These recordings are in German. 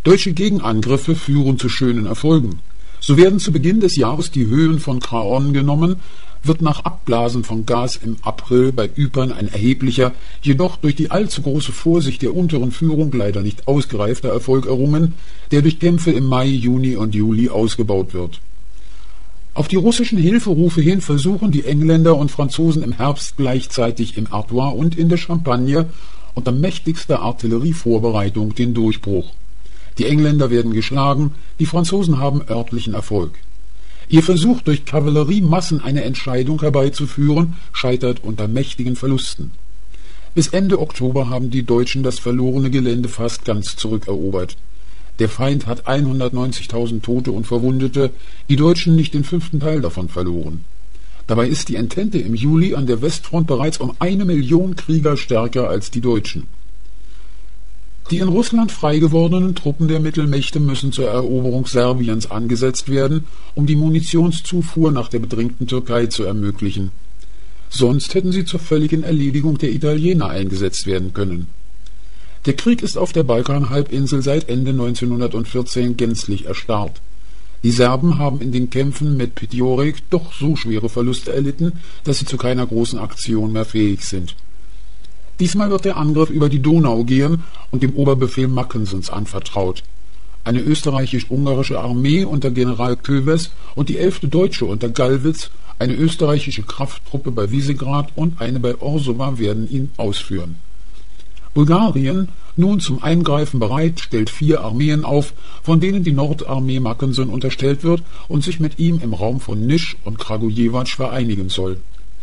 Deutsche Gegenangriffe führen zu schönen Erfolgen. So werden zu Beginn des Jahres die Höhen von Craonne genommen, wird nach Abblasen von Gas im April bei Ypern ein erheblicher, jedoch durch die allzu große Vorsicht der unteren Führung leider nicht ausgereifter Erfolg errungen, der durch Kämpfe im Mai, Juni und Juli ausgebaut wird. Auf die russischen Hilferufe hin versuchen die Engländer und Franzosen im Herbst gleichzeitig im Artois und in der Champagne unter mächtigster Artillerievorbereitung den Durchbruch. Die Engländer werden geschlagen, die Franzosen haben örtlichen Erfolg. Ihr Versuch, durch Kavalleriemassen eine Entscheidung herbeizuführen, scheitert unter mächtigen Verlusten. Bis Ende Oktober haben die Deutschen das verlorene Gelände fast ganz zurückerobert. Der Feind hat 190.000 Tote und Verwundete, die Deutschen nicht den 5. Teil davon verloren. Dabei ist die Entente im Juli an der Westfront bereits um 1 Million Krieger stärker als die Deutschen. Die in Russland frei gewordenen Truppen der Mittelmächte müssen zur Eroberung Serbiens angesetzt werden, um die Munitionszufuhr nach der bedrängten Türkei zu ermöglichen. Sonst hätten sie zur völligen Erledigung der Italiener eingesetzt werden können. Der Krieg ist auf der Balkanhalbinsel seit Ende 1914 gänzlich erstarrt. Die Serben haben in den Kämpfen mit Pečorek doch so schwere Verluste erlitten, dass sie zu keiner großen Aktion mehr fähig sind. Diesmal wird der Angriff über die Donau gehen und dem Oberbefehl Mackensens anvertraut. Eine österreichisch-ungarische Armee unter General Kövess und die 11. Deutsche unter Gallwitz, eine österreichische Krafttruppe bei Visegrad und eine bei Orsowa werden ihn ausführen. Bulgarien, nun zum Eingreifen bereit, stellt 4 Armeen auf, von denen die Nordarmee Mackensen unterstellt wird und sich mit ihm im Raum von Nisch und Kragujevac vereinigen soll.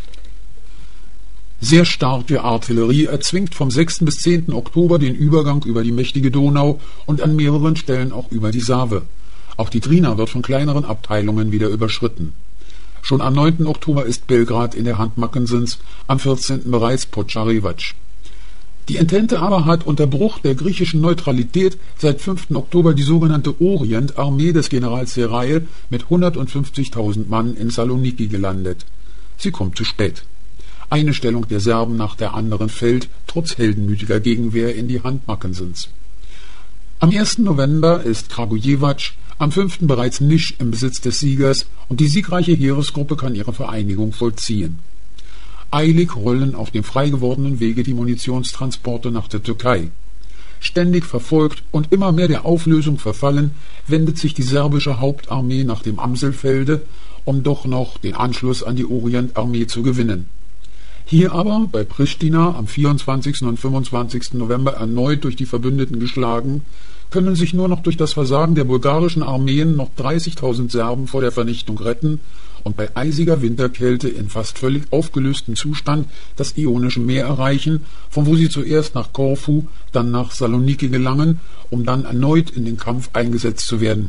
Sehr starke Artillerie erzwingt vom 6. bis 10. Oktober den Übergang über die mächtige Donau und an mehreren Stellen auch über die Save. Auch die Drina wird von kleineren Abteilungen wieder überschritten. Schon am 9. Oktober ist Belgrad in der Hand Mackensens, am 14. bereits Podčarevac. Die Entente aber hat unter Bruch der griechischen Neutralität seit 5. Oktober die sogenannte Orientarmee des Generals Serail mit 150.000 Mann in Saloniki gelandet. Sie kommt zu spät. Eine Stellung der Serben nach der anderen fällt, trotz heldenmütiger Gegenwehr, in die Hand Mackensens. Am 1. November ist Kragujevac, am 5. bereits Nisch im Besitz des Siegers und die siegreiche Heeresgruppe kann ihre Vereinigung vollziehen. Eilig rollen auf dem frei gewordenen Wege die Munitionstransporte nach der Türkei. Ständig verfolgt und immer mehr der Auflösung verfallen, wendet sich die serbische Hauptarmee nach dem Amselfelde, um doch noch den Anschluss an die Orientarmee zu gewinnen. Hier aber, bei Pristina, am 24. und 25. November erneut durch die Verbündeten geschlagen, können sich nur noch durch das Versagen der bulgarischen Armeen noch 30.000 Serben vor der Vernichtung retten und bei eisiger Winterkälte in fast völlig aufgelöstem Zustand das Ionische Meer erreichen, von wo sie zuerst nach Korfu, dann nach Saloniki gelangen, um dann erneut in den Kampf eingesetzt zu werden.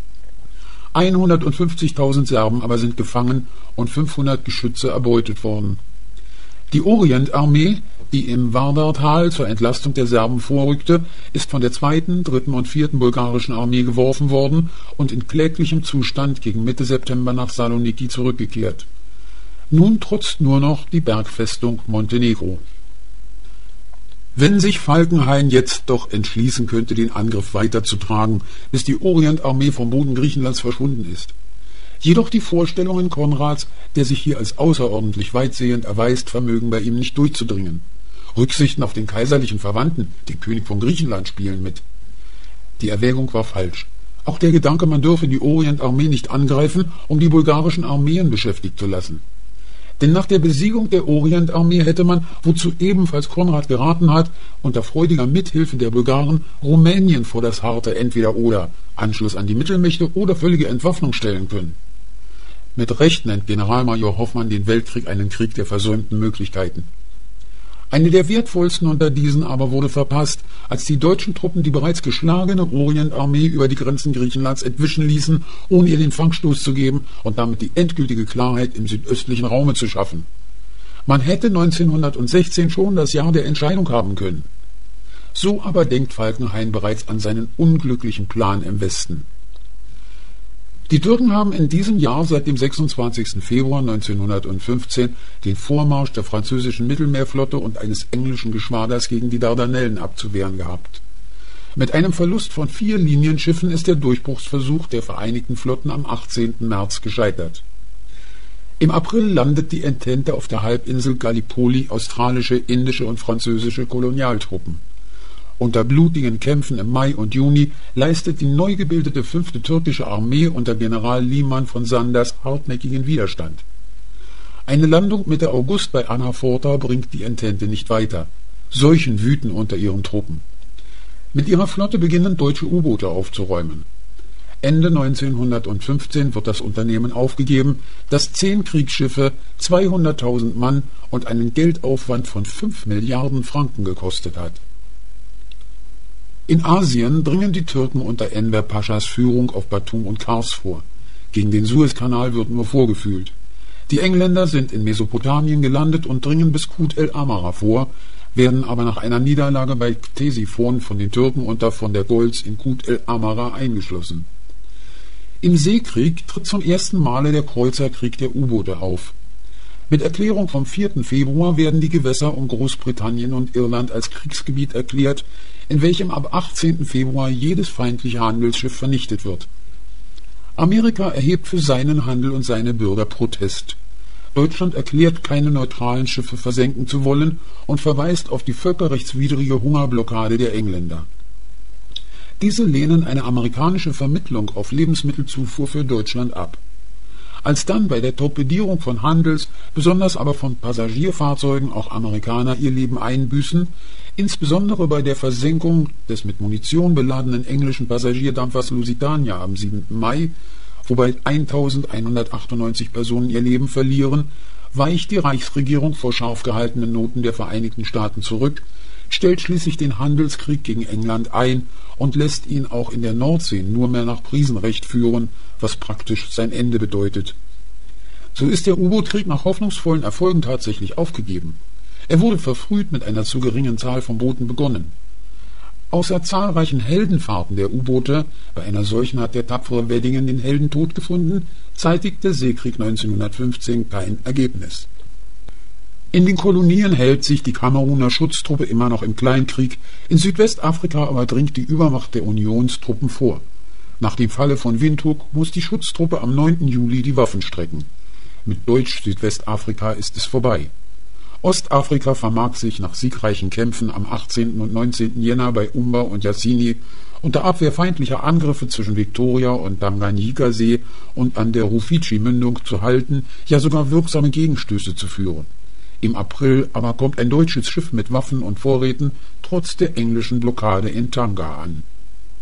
150.000 Serben aber sind gefangen und 500 Geschütze erbeutet worden. Die Orientarmee, die im Vardar-Tal zur Entlastung der Serben vorrückte, ist von der 2., 3. und 4. bulgarischen Armee geworfen worden und in kläglichem Zustand gegen Mitte September nach Saloniki zurückgekehrt. Nun trotzt nur noch die Bergfestung Montenegro. Wenn sich Falkenhayn jetzt doch entschließen könnte, den Angriff weiterzutragen, bis die Orientarmee vom Boden Griechenlands verschwunden ist. Jedoch die Vorstellungen Konrads, der sich hier als außerordentlich weitsehend erweist, vermögen bei ihm nicht durchzudringen. Rücksichten auf den kaiserlichen Verwandten, den König von Griechenland, spielen mit. Die Erwägung war falsch. Auch der Gedanke, man dürfe die Orientarmee nicht angreifen, um die bulgarischen Armeen beschäftigt zu lassen. Denn nach der Besiegung der Orientarmee hätte man, wozu ebenfalls Konrad geraten hat, unter freudiger Mithilfe der Bulgaren Rumänien vor das harte Entweder-Oder, Anschluss an die Mittelmächte oder völlige Entwaffnung stellen können. Mit Recht nennt Generalmajor Hoffmann den Weltkrieg einen Krieg der versäumten Möglichkeiten. Eine der wertvollsten unter diesen aber wurde verpasst, als die deutschen Truppen die bereits geschlagene Orientarmee über die Grenzen Griechenlands entwischen ließen, ohne ihr den Fangstoß zu geben und damit die endgültige Klarheit im südöstlichen Raume zu schaffen. Man hätte 1916 schon das Jahr der Entscheidung haben können. So aber denkt Falkenhayn bereits an seinen unglücklichen Plan im Westen. Die Türken haben in diesem Jahr seit dem 26. Februar 1915 den Vormarsch der französischen Mittelmeerflotte und eines englischen Geschwaders gegen die Dardanellen abzuwehren gehabt. Mit einem Verlust von 4 Linienschiffen ist der Durchbruchsversuch der Vereinigten Flotten am 18. März gescheitert. Im April landet die Entente auf der Halbinsel Gallipoli australische, indische und französische Kolonialtruppen. Unter blutigen Kämpfen im Mai und Juni leistet die neu gebildete 5. türkische Armee unter General Liman von Sanders hartnäckigen Widerstand. Eine Landung Mitte August bei Anaforta bringt die Entente nicht weiter. Seuchen wüten unter ihren Truppen. Mit ihrer Flotte beginnen deutsche U-Boote aufzuräumen. Ende 1915 wird das Unternehmen aufgegeben, das 10 Kriegsschiffe, 200.000 Mann und einen Geldaufwand von 5 Milliarden Franken gekostet hat. In Asien dringen die Türken unter Enver Paschas Führung auf Batum und Kars vor. Gegen den Suezkanal wird nur vorgefühlt. Die Engländer sind in Mesopotamien gelandet und dringen bis Kut el-Amara vor, werden aber nach einer Niederlage bei Ktesiphon von den Türken unter von der Goltz in Kut el-Amara eingeschlossen. Im Seekrieg tritt zum ersten Male der Kreuzerkrieg der U-Boote auf. Mit Erklärung vom 4. Februar werden die Gewässer um Großbritannien und Irland als Kriegsgebiet erklärt, in welchem ab 18. Februar jedes feindliche Handelsschiff vernichtet wird. Amerika erhebt für seinen Handel und seine Bürger Protest. Deutschland erklärt, keine neutralen Schiffe versenken zu wollen und verweist auf die völkerrechtswidrige Hungerblockade der Engländer. Diese lehnen eine amerikanische Vermittlung auf Lebensmittelzufuhr für Deutschland ab. Als dann bei der Torpedierung von Handels-, besonders aber von Passagierfahrzeugen auch Amerikaner ihr Leben einbüßen, insbesondere bei der Versenkung des mit Munition beladenen englischen Passagierdampfers Lusitania am 7. Mai, wobei 1198 Personen ihr Leben verlieren, weicht die Reichsregierung vor scharf gehaltenen Noten der Vereinigten Staaten zurück, stellt schließlich den Handelskrieg gegen England ein und lässt ihn auch in der Nordsee nur mehr nach Prisenrecht führen, was praktisch sein Ende bedeutet. So ist der U-Boot-Krieg nach hoffnungsvollen Erfolgen tatsächlich aufgegeben. Er wurde verfrüht mit einer zu geringen Zahl von Booten begonnen. Außer zahlreichen Heldenfahrten der U-Boote, bei einer solchen hat der tapfere Weddingen den Heldentod gefunden, zeitigt der Seekrieg 1915 kein Ergebnis. In den Kolonien hält sich die Kameruner Schutztruppe immer noch im Kleinkrieg, in Südwestafrika aber dringt die Übermacht der Unionstruppen vor. Nach dem Falle von Windhoek muss die Schutztruppe am 9. Juli die Waffen strecken. Mit Deutsch-Südwestafrika ist es vorbei. Ostafrika vermag sich nach siegreichen Kämpfen am 18. und 19. Jänner bei Umba und Yassini unter Abwehr feindlicher Angriffe zwischen Victoria und Tanganyika-See und an der Rufiji-Mündung zu halten, ja sogar wirksame Gegenstöße zu führen. Im April aber kommt ein deutsches Schiff mit Waffen und Vorräten trotz der englischen Blockade in Tanga an.